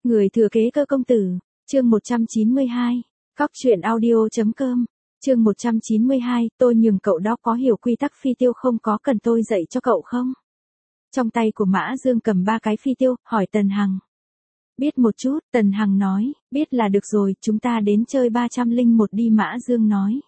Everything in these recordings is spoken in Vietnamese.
Người thừa kế cơ công tử, chương 192, Cóc truyện audio.com, chương 192, tôi nhường cậu đó có hiểu quy tắc phi tiêu không, có cần tôi dạy cho cậu không? Trong tay của Mã Dương cầm 3 cái phi tiêu, hỏi Tần Hằng. Biết một chút, Tần Hằng nói, biết là được rồi, chúng ta đến chơi 301 đi. Mã Dương nói.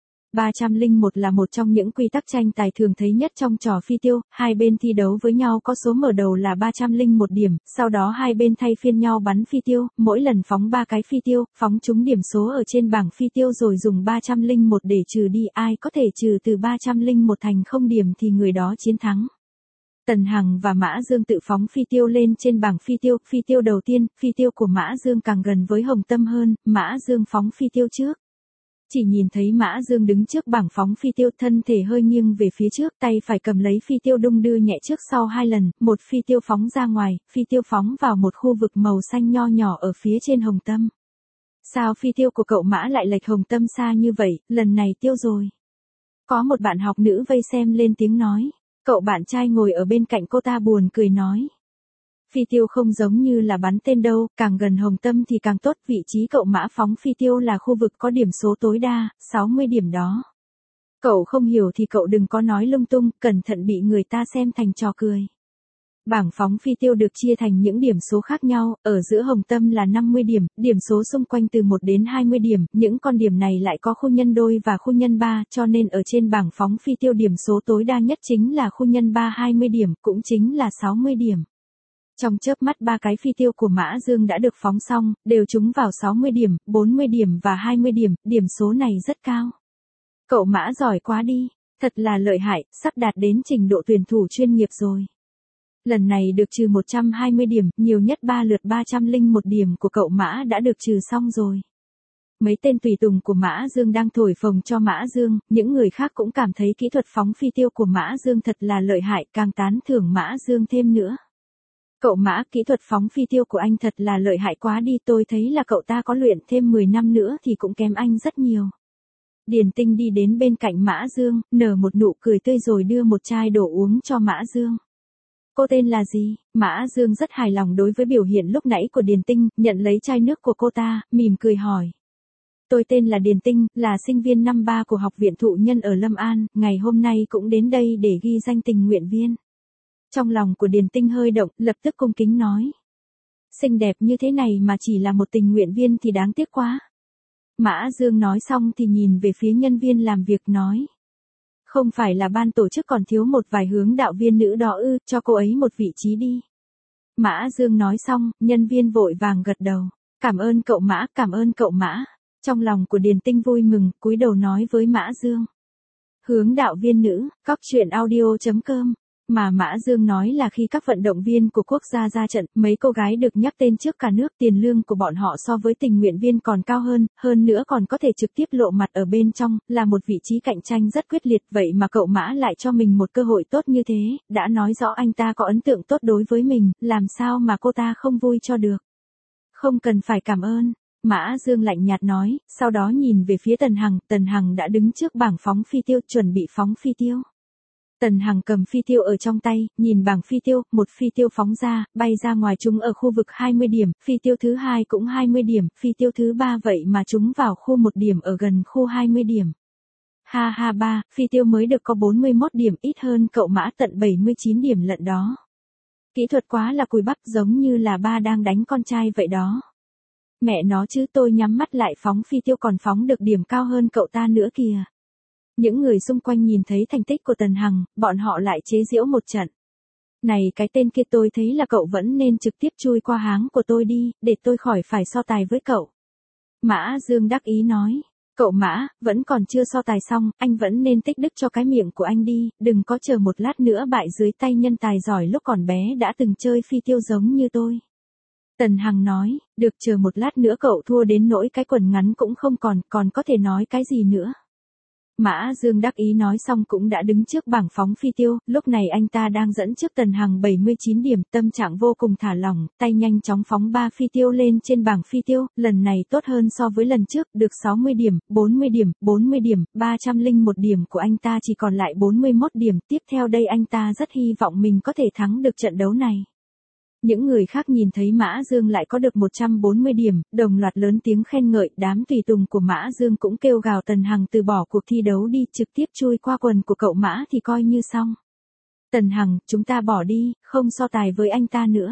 301 là một trong những quy tắc tranh tài thường thấy nhất trong trò phi tiêu, hai bên thi đấu với nhau có số mở đầu là 301 điểm, sau đó hai bên thay phiên nhau bắn phi tiêu, mỗi lần phóng 3 cái phi tiêu, phóng trúng điểm số ở trên bảng phi tiêu rồi dùng 301 để trừ đi, ai có thể trừ từ 301 thành 0 điểm thì người đó chiến thắng. Tần Hằng và Mã Dương tự phóng phi tiêu lên trên bảng phi tiêu đầu tiên, phi tiêu của Mã Dương càng gần với Hồng Tâm hơn, Mã Dương phóng phi tiêu trước. Chỉ nhìn thấy Mã Dương đứng trước bảng phóng phi tiêu, thân thể hơi nghiêng về phía trước, tay phải cầm lấy phi tiêu đung đưa nhẹ trước sau 2 lần, một phi tiêu phóng ra ngoài, phi tiêu phóng vào một khu vực màu xanh nho nhỏ ở phía trên Hồng Tâm. Sao phi tiêu của cậu Mã lại lệch Hồng Tâm xa như vậy, lần này tiêu rồi. Có một bạn học nữ vây xem lên tiếng nói, cậu bạn trai ngồi ở bên cạnh cô ta buồn cười nói. Phi tiêu không giống như là bắn tên đâu, càng gần Hồng Tâm thì càng tốt, vị trí cậu Mã phóng phi tiêu là khu vực có điểm số tối đa, 60 điểm đó. Cậu không hiểu thì cậu đừng có nói lung tung, cẩn thận bị người ta xem thành trò cười. Bảng phóng phi tiêu được chia thành những điểm số khác nhau, ở giữa Hồng Tâm là 50 điểm, điểm số xung quanh từ 1 đến 20 điểm, những con điểm này lại có khu nhân đôi và khu nhân 3, cho nên ở trên bảng phóng phi tiêu điểm số tối đa nhất chính là khu nhân 3 20 điểm, cũng chính là 60 điểm. Trong chớp mắt 3 cái phi tiêu của Mã Dương đã được phóng xong, đều trúng vào 60 điểm, 40 điểm và 20 điểm, điểm số này rất cao. Cậu Mã giỏi quá đi, thật là lợi hại, sắp đạt đến trình độ tuyển thủ chuyên nghiệp rồi. Lần này được trừ 120 điểm, nhiều nhất 3 lượt 301 điểm của cậu Mã đã được trừ xong rồi. Mấy tên tùy tùng của Mã Dương đang thổi phồng cho Mã Dương, những người khác cũng cảm thấy kỹ thuật phóng phi tiêu của Mã Dương thật là lợi hại, càng tán thưởng Mã Dương thêm nữa. Cậu Mã, kỹ thuật phóng phi tiêu của anh thật là lợi hại quá đi, tôi thấy là cậu ta có luyện thêm 10 năm nữa thì cũng kém anh rất nhiều. Điền Tinh đi đến bên cạnh Mã Dương, nở một nụ cười tươi rồi đưa một chai đồ uống cho Mã Dương. Cô tên là gì? Mã Dương rất hài lòng đối với biểu hiện lúc nãy của Điền Tinh, nhận lấy chai nước của cô ta, mỉm cười hỏi. Tôi tên là Điền Tinh, là sinh viên năm 3 của Học viện Thụ Nhân ở Lâm An, ngày hôm nay cũng đến đây để ghi danh tình nguyện viên. Trong lòng của Điền Tinh hơi động, lập tức cung kính nói. Xinh đẹp như thế này mà chỉ là một tình nguyện viên thì đáng tiếc quá. Mã Dương nói xong thì nhìn về phía nhân viên làm việc nói. Không phải là ban tổ chức còn thiếu một vài hướng đạo viên nữ đó ư, cho cô ấy một vị trí đi. Mã Dương nói xong, nhân viên vội vàng gật đầu. Cảm ơn cậu Mã, cảm ơn cậu Mã. Trong lòng của Điền Tinh vui mừng, cúi đầu nói với Mã Dương. Hướng đạo viên nữ, Cóc truyện audio.com. Mà Mã Dương nói là khi các vận động viên của quốc gia ra trận, mấy cô gái được nhắc tên trước cả nước, tiền lương của bọn họ so với tình nguyện viên còn cao hơn nữa còn có thể trực tiếp lộ mặt ở bên trong, là một vị trí cạnh tranh rất quyết liệt, vậy mà cậu Mã lại cho mình một cơ hội tốt như thế, đã nói rõ anh ta có ấn tượng tốt đối với mình, làm sao mà cô ta không vui cho được. Không cần phải cảm ơn. Mã Dương lạnh nhạt nói, sau đó nhìn về phía Tần Hằng đã đứng trước bảng phóng phi tiêu chuẩn bị phóng phi tiêu. Tần Hằng cầm phi tiêu ở trong tay, nhìn bảng phi tiêu, một phi tiêu phóng ra, bay ra ngoài trúng ở khu vực 20 điểm, phi tiêu thứ 2 cũng 20 điểm, phi tiêu thứ 3 vậy mà trúng vào khu 1 điểm ở gần khu 20 điểm. Ha ha ba, phi tiêu mới được có 41 điểm, ít hơn cậu Mã tận 79 điểm lận đó. Kỹ thuật quá là cùi bắp, giống như là ba đang đánh con trai vậy đó. Mẹ nó chứ, tôi nhắm mắt lại phóng phi tiêu còn phóng được điểm cao hơn cậu ta nữa kìa. Những người xung quanh nhìn thấy thành tích của Tần Hằng, bọn họ lại chế giễu một trận. Này cái tên kia, tôi thấy là cậu vẫn nên trực tiếp chui qua háng của tôi đi, để tôi khỏi phải so tài với cậu. Mã Dương đắc ý nói, cậu Mã, vẫn còn chưa so tài xong, anh vẫn nên tích đức cho cái miệng của anh đi, đừng có chờ một lát nữa bại dưới tay nhân tài giỏi lúc còn bé đã từng chơi phi tiêu giống như tôi. Tần Hằng nói, được, chờ một lát nữa cậu thua đến nỗi cái quần ngắn cũng không còn có thể nói cái gì nữa. Mã Dương đắc ý nói xong cũng đã đứng trước bảng phóng phi tiêu, lúc này anh ta đang dẫn trước Tần Hằng 79 điểm, tâm trạng vô cùng thả lỏng, tay nhanh chóng phóng 3 phi tiêu lên trên bảng phi tiêu, lần này tốt hơn so với lần trước, được 60 điểm, 40 điểm, 40 điểm, 301 điểm của anh ta chỉ còn lại 41 điểm, tiếp theo đây anh ta rất hy vọng mình có thể thắng được trận đấu này. Những người khác nhìn thấy Mã Dương lại có được 140 điểm, đồng loạt lớn tiếng khen ngợi, đám tùy tùng của Mã Dương cũng kêu gào Tần Hằng từ bỏ cuộc thi đấu đi, trực tiếp chui qua quần của cậu Mã thì coi như xong. Tần Hằng, chúng ta bỏ đi, không so tài với anh ta nữa.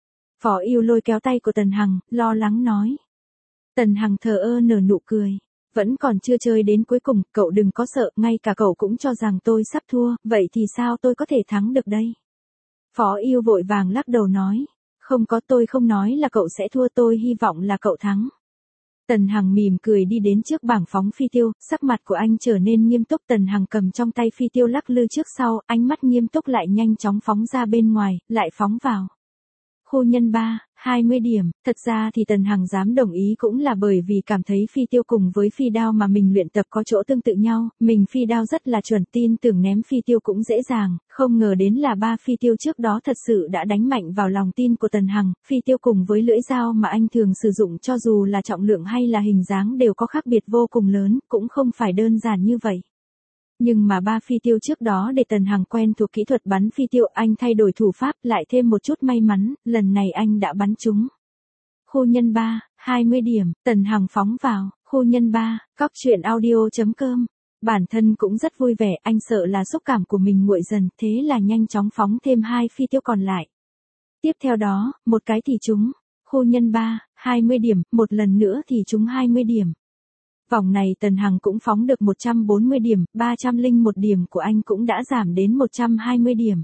Phó Yêu lôi kéo tay của Tần Hằng, lo lắng nói. Tần Hằng thờ ơ nở nụ cười. Vẫn còn chưa chơi đến cuối cùng, cậu đừng có sợ, ngay cả cậu cũng cho rằng tôi sắp thua, vậy thì sao tôi có thể thắng được đây? Phó Yêu vội vàng lắc đầu nói. Không có, tôi không nói là cậu sẽ thua, tôi hy vọng là cậu thắng. Tần Hằng mỉm cười đi đến trước bảng phóng phi tiêu, sắc mặt của anh trở nên nghiêm túc. Tần Hằng cầm trong tay phi tiêu lắc lư trước sau, ánh mắt nghiêm túc lại nhanh chóng phóng ra bên ngoài, lại phóng vào. Khu nhân 3, 20 điểm, thật ra thì Tần Hằng dám đồng ý cũng là bởi vì cảm thấy phi tiêu cùng với phi đao mà mình luyện tập có chỗ tương tự nhau, mình phi đao rất là chuẩn, tin tưởng ném phi tiêu cũng dễ dàng, không ngờ đến là 3 phi tiêu trước đó thật sự đã đánh mạnh vào lòng tin của Tần Hằng, phi tiêu cùng với lưỡi dao mà anh thường sử dụng cho dù là trọng lượng hay là hình dáng đều có khác biệt vô cùng lớn, cũng không phải đơn giản như vậy. Nhưng mà 3 phi tiêu trước đó để Tần Hằng quen thuộc kỹ thuật bắn phi tiêu, anh thay đổi thủ pháp, lại thêm một chút may mắn, lần này anh đã bắn trúng. Khu nhân 3, 20 điểm, Tần Hằng phóng vào, khu nhân 3, cóc truyện audio.com. Bản thân cũng rất vui vẻ, anh sợ là xúc cảm của mình nguội dần, thế là nhanh chóng phóng thêm 2 phi tiêu còn lại. Tiếp theo đó, một cái thì trúng, khu nhân 3, 20 điểm, một lần nữa thì trúng 20 điểm. Vòng này Tần Hằng cũng phóng được 140 điểm, 301 điểm của anh cũng đã giảm đến 120 điểm.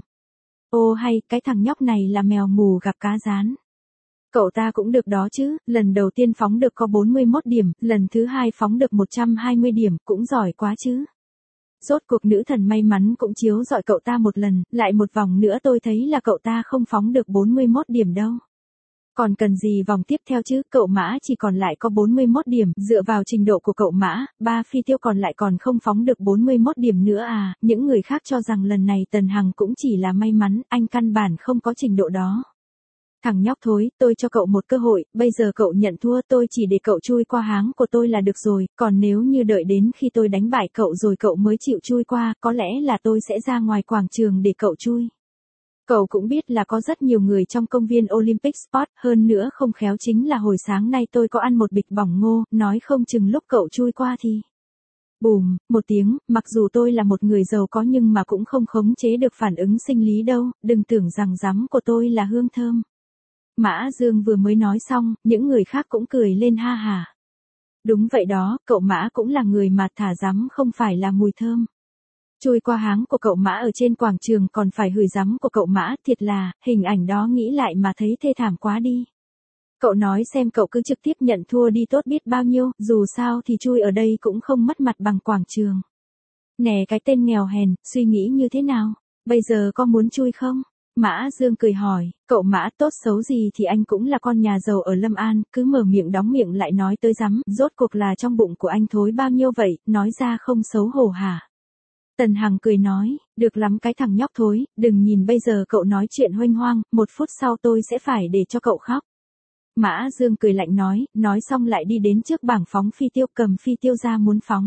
Ô hay, cái thằng nhóc này là mèo mù gặp cá rán. Cậu ta cũng được đó chứ, lần đầu tiên phóng được có 41 điểm, lần thứ hai phóng được 120 điểm, cũng giỏi quá chứ. Rốt cuộc nữ thần may mắn cũng chiếu rọi cậu ta một lần, lại một vòng nữa tôi thấy là cậu ta không phóng được 41 điểm đâu. Còn cần gì vòng tiếp theo chứ, cậu Mã chỉ còn lại có 41 điểm, dựa vào trình độ của cậu Mã, 3 phi tiêu còn lại còn không phóng được 41 điểm nữa à, những người khác cho rằng lần này Tần Hằng cũng chỉ là may mắn, anh căn bản không có trình độ đó. Thằng nhóc thối, tôi cho cậu một cơ hội, bây giờ cậu nhận thua, tôi chỉ để cậu chui qua háng của tôi là được rồi, còn nếu như đợi đến khi tôi đánh bại cậu rồi cậu mới chịu chui qua, có lẽ là tôi sẽ ra ngoài quảng trường để cậu chui. Cậu cũng biết là có rất nhiều người trong công viên Olympic Sport, hơn nữa không khéo chính là hồi sáng nay tôi có ăn một bịch bỏng ngô, nói không chừng lúc cậu chui qua thì. Bùm, một tiếng, mặc dù tôi là một người giàu có nhưng mà cũng không khống chế được phản ứng sinh lý đâu, đừng tưởng rằng giấm của tôi là hương thơm. Mã Dương vừa mới nói xong, những người khác cũng cười lên ha hà. Đúng vậy đó, cậu Mã cũng là người mà thả giấm không phải là mùi thơm. Chui qua háng của cậu Mã ở trên quảng trường còn phải hửi giấm của cậu Mã, thiệt là, hình ảnh đó nghĩ lại mà thấy thê thảm quá đi. Cậu nói xem cậu cứ trực tiếp nhận thua đi tốt biết bao nhiêu, dù sao thì chui ở đây cũng không mất mặt bằng quảng trường. Nè cái tên nghèo hèn, suy nghĩ như thế nào? Bây giờ có muốn chui không? Mã Dương cười hỏi, cậu Mã tốt xấu gì thì anh cũng là con nhà giàu ở Lâm An, cứ mở miệng đóng miệng lại nói tới giấm, rốt cuộc là trong bụng của anh thối bao nhiêu vậy, nói ra không xấu hổ hả? Tần Hằng cười nói, được lắm cái thằng nhóc thối, đừng nhìn bây giờ cậu nói chuyện huênh hoang, 1 phút sau tôi sẽ phải để cho cậu khóc. Mã Dương cười lạnh nói xong lại đi đến trước bảng phóng phi tiêu cầm phi tiêu ra muốn phóng.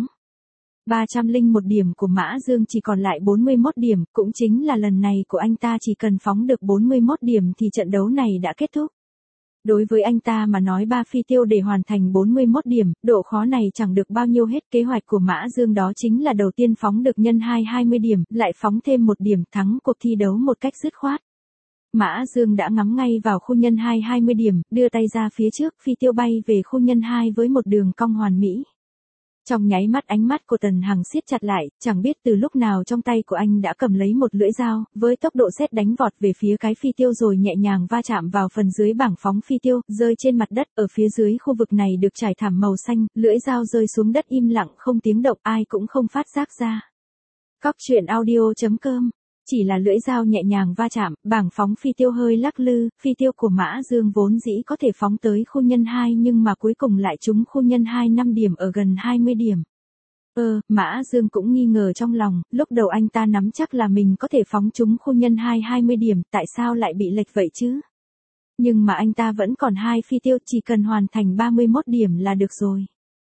301 điểm của Mã Dương chỉ còn lại 41 điểm, cũng chính là lần này của anh ta chỉ cần phóng được 41 điểm thì trận đấu này đã kết thúc. Đối với anh ta mà nói 3 phi tiêu để hoàn thành 41 điểm, độ khó này chẳng được bao nhiêu hết. Kế hoạch của Mã Dương đó chính là đầu tiên phóng được nhân 20 điểm, lại phóng thêm 1 điểm thắng cuộc thi đấu một cách dứt khoát. Mã Dương đã ngắm ngay vào khu nhân 20 điểm, đưa tay ra phía trước, phi tiêu bay về khu nhân 2 với một đường cong hoàn mỹ. Trong nháy mắt ánh mắt của Tần Hằng siết chặt lại, chẳng biết từ lúc nào trong tay của anh đã cầm lấy một lưỡi dao, với tốc độ sét đánh vọt về phía cái phi tiêu rồi nhẹ nhàng va chạm vào phần dưới bảng phóng phi tiêu, rơi trên mặt đất, ở phía dưới khu vực này được trải thảm màu xanh, lưỡi dao rơi xuống đất im lặng không tiếng động, ai cũng không phát giác ra. Cóc truyện audio.com. Chỉ là lưỡi dao nhẹ nhàng va chạm, bảng phóng phi tiêu hơi lắc lư, phi tiêu của Mã Dương vốn dĩ có thể phóng tới khu nhân 2 nhưng mà cuối cùng lại trúng khu nhân 2 5 điểm ở gần 20 điểm. Mã Dương cũng nghi ngờ trong lòng, lúc đầu anh ta nắm chắc là mình có thể phóng trúng khu nhân 2 20 điểm, tại sao lại bị lệch vậy chứ? Nhưng mà anh ta vẫn còn 2 phi tiêu, chỉ cần hoàn thành 31 điểm là được rồi.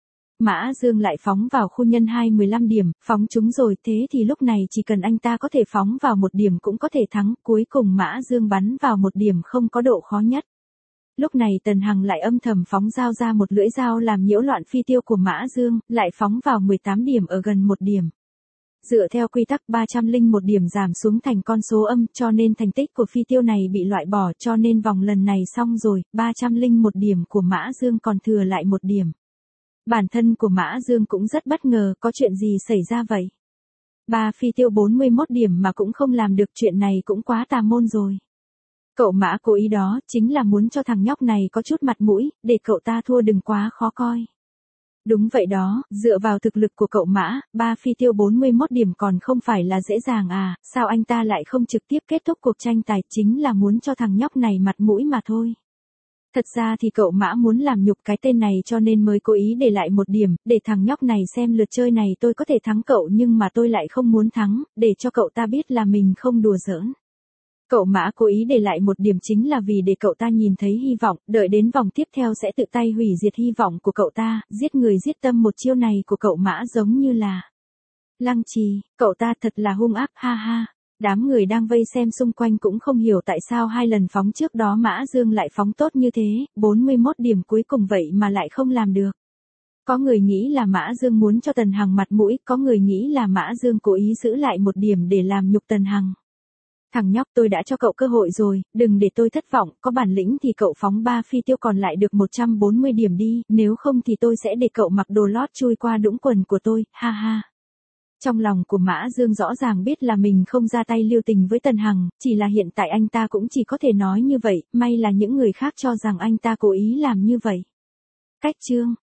Mã Dương lại phóng vào khu nhân 15 điểm, phóng trúng rồi, thế thì lúc này chỉ cần anh ta có thể phóng vào 1 điểm cũng có thể thắng, cuối cùng Mã Dương bắn vào 1 điểm không có độ khó nhất. Lúc này Tần Hằng lại âm thầm phóng dao ra một lưỡi dao làm nhiễu loạn phi tiêu của Mã Dương, lại phóng vào 18 điểm ở gần 1 điểm. Dựa theo quy tắc 301 điểm giảm xuống thành con số âm cho nên thành tích của phi tiêu này bị loại bỏ cho nên vòng lần này xong rồi, 301 điểm của Mã Dương còn thừa lại 1 điểm. Bản thân của Mã Dương cũng rất bất ngờ, có chuyện gì xảy ra vậy? 3 phi tiêu 41 điểm mà cũng không làm được, chuyện này cũng quá tà môn rồi. Cậu Mã cố ý đó, chính là muốn cho thằng nhóc này có chút mặt mũi, để cậu ta thua đừng quá khó coi. Đúng vậy đó, dựa vào thực lực của cậu Mã, 3 phi tiêu 41 điểm còn không phải là dễ dàng à, sao anh ta lại không trực tiếp kết thúc cuộc tranh tài, chính là muốn cho thằng nhóc này mặt mũi mà thôi. Thật ra thì cậu Mã muốn làm nhục cái tên này cho nên mới cố ý để lại 1 điểm, để thằng nhóc này xem lượt chơi này tôi có thể thắng cậu nhưng mà tôi lại không muốn thắng, để cho cậu ta biết là mình không đùa giỡn. Cậu Mã cố ý để lại 1 điểm chính là vì để cậu ta nhìn thấy hy vọng, đợi đến vòng tiếp theo sẽ tự tay hủy diệt hy vọng của cậu ta, giết người giết tâm, một chiêu này của cậu Mã giống như là lăng trì, cậu ta thật là hung ác, ha ha. Đám người đang vây xem xung quanh cũng không hiểu tại sao 2 lần phóng trước đó Mã Dương lại phóng tốt như thế, 41 điểm cuối cùng vậy mà lại không làm được. Có người nghĩ là Mã Dương muốn cho Tần Hằng mặt mũi, có người nghĩ là Mã Dương cố ý giữ lại 1 điểm để làm nhục Tần Hằng. Thằng nhóc, tôi đã cho cậu cơ hội rồi, đừng để tôi thất vọng, có bản lĩnh thì cậu phóng 3 phi tiêu còn lại được 140 điểm đi, nếu không thì tôi sẽ để cậu mặc đồ lót chui qua đũng quần của tôi, ha ha. Trong lòng của Mã Dương rõ ràng biết là mình không ra tay lưu tình với Tần Hằng, chỉ là hiện tại anh ta cũng chỉ có thể nói như vậy, may là những người khác cho rằng anh ta cố ý làm như vậy. Cách chương